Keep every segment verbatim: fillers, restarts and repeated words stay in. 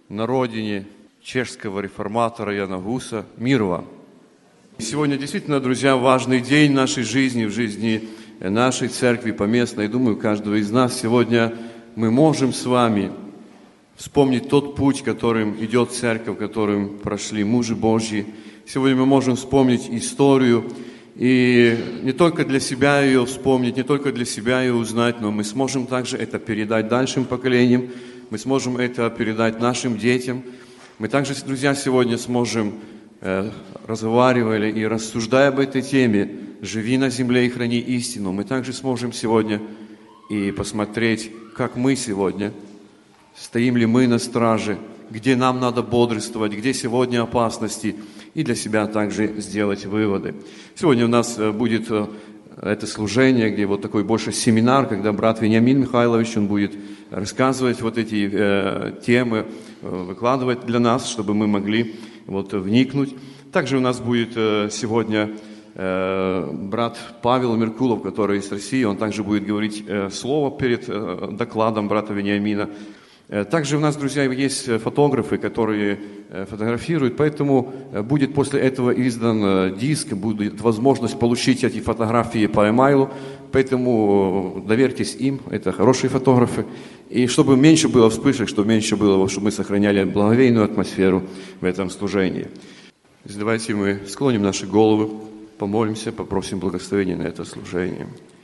на родине чешского реформатора Яна Гуса. Мир вам! Сегодня действительно, друзья, важный день в нашей жизни, в жизни нашей церкви поместной. Я думаю, каждого из нас сегодня мы можем с вами вспомнить тот путь, которым идет церковь, которым прошли мужи Божьи. Сегодня мы можем вспомнить историю, и не только для себя ее вспомнить, не только для себя ее узнать, но мы сможем также это передать дальшим поколениям, мы сможем это передать нашим детям. Мы также, друзья, сегодня сможем, э, разговаривали и рассуждая об этой теме, «Живи на земле и храни истину», мы также сможем сегодня и посмотреть, как мы сегодня, стоим ли мы на страже, где нам надо бодрствовать, где сегодня опасности, и для себя также сделать выводы. Сегодня у нас будет это служение, где вот такой больше семинар, когда брат Вениамин Михайлович, он будет рассказывать вот эти э, темы, э, выкладывать для нас, чтобы мы могли вот вникнуть. Также у нас будет э, сегодня э, брат Павел Меркулов, который из России, он также будет говорить э, слово перед э, докладом брата Вениамина. Также у нас, друзья, есть фотографы, которые фотографируют, поэтому будет после этого издан диск, будет возможность получить эти фотографии по e-mail, поэтому доверьтесь им, это хорошие фотографы. И чтобы меньше было вспышек, чтобы меньше было, чтобы мы сохраняли благоговейную атмосферу в этом служении. Давайте мы склоним наши головы, помолимся, попросим благословения на это служение.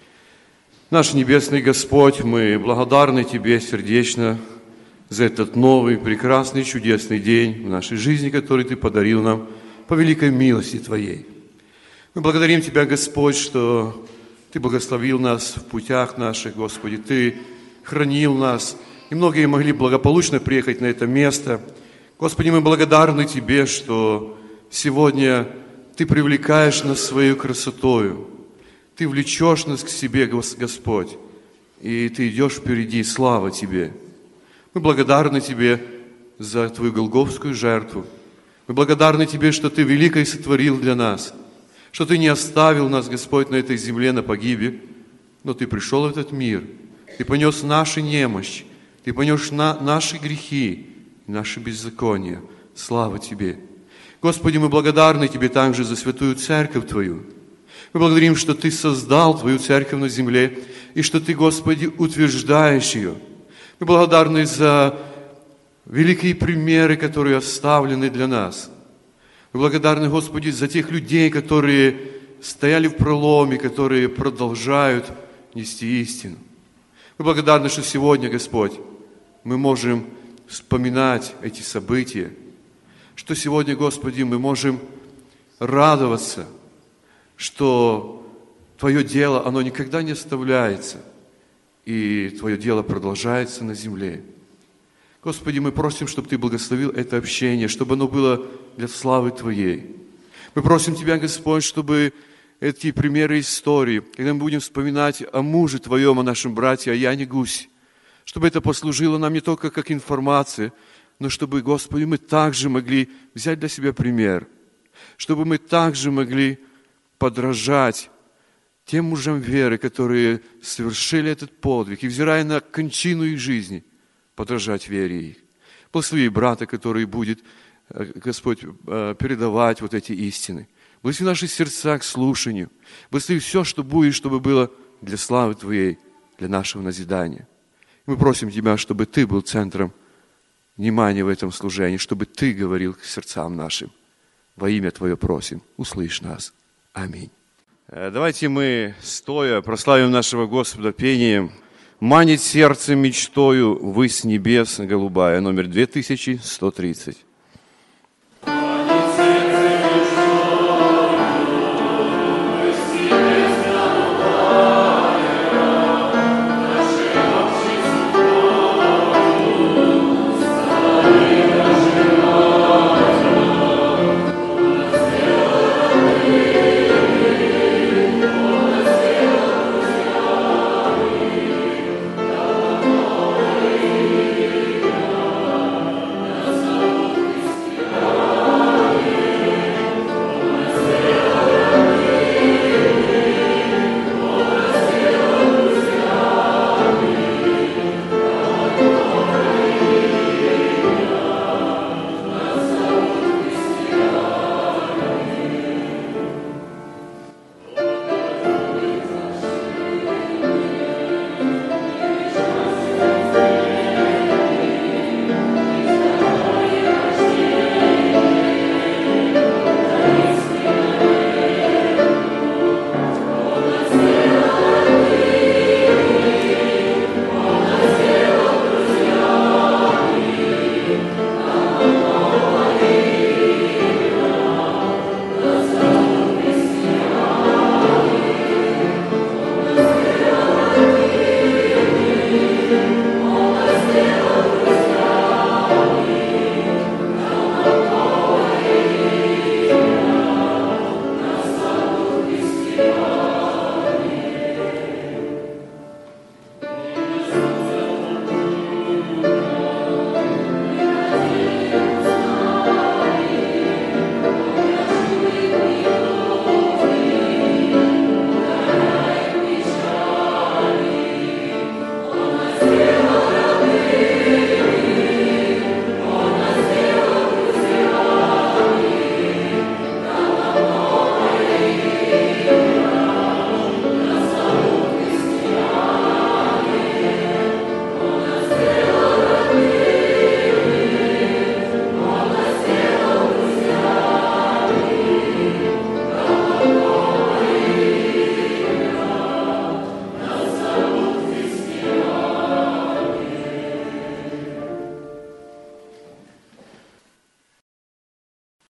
Наш Небесный Господь, мы благодарны Тебе сердечно за этот новый, прекрасный, чудесный день в нашей жизни, который Ты подарил нам по великой милости Твоей. Мы благодарим Тебя, Господь, что Ты благословил нас в путях наших, Господи, Ты хранил нас, и многие могли благополучно приехать на это место. Господи, мы благодарны Тебе, что сегодня Ты привлекаешь нас своей красотою, Ты влечешь нас к себе, Господь, и Ты идешь впереди, слава Тебе. Мы благодарны Тебе за Твою голгофскую жертву. Мы благодарны Тебе, что Ты великое сотворил для нас, что Ты не оставил нас, Господь, на этой земле на погибель, но Ты пришел в этот мир, Ты понес наши немощи, Ты понес на, наши грехи, наши беззакония. Слава Тебе! Господи, мы благодарны Тебе также за святую церковь Твою. Мы благодарим, что Ты создал Твою церковь на земле, и что Ты, Господи, утверждаешь ее. Мы благодарны за великие примеры, которые оставлены для нас. Мы благодарны, Господи, за тех людей, которые стояли в проломе, которые продолжают нести истину. Мы благодарны, что сегодня, Господь, мы можем вспоминать эти события, что сегодня, Господи, мы можем радоваться, что Твое дело, оно никогда не оставляется, и Твое дело продолжается на земле. Господи, мы просим, чтобы Ты благословил это общение, чтобы оно было для славы Твоей. Мы просим Тебя, Господь, чтобы эти примеры истории, когда мы будем вспоминать о муже Твоем, о нашем брате, о Яне Гусе, чтобы это послужило нам не только как информация, но чтобы, Господи, мы также могли взять для себя пример, чтобы мы также могли подражать тем мужам веры, которые совершили этот подвиг, и, взирая на кончину их жизни, подражать вере их. Благослови брата, который будет, Господь, передавать вот эти истины. Благослови наши сердца к слушанию. Благослови все, что будет, чтобы было для славы Твоей, для нашего назидания. Мы просим Тебя, чтобы Ты был центром внимания в этом служении, чтобы Ты говорил к сердцам нашим. Во имя Твое просим, услышь нас. Аминь. Давайте мы, стоя, прославим нашего Господа пением «Манит сердце мечтою, высь небес голубая», номер две тысячи сто тридцать.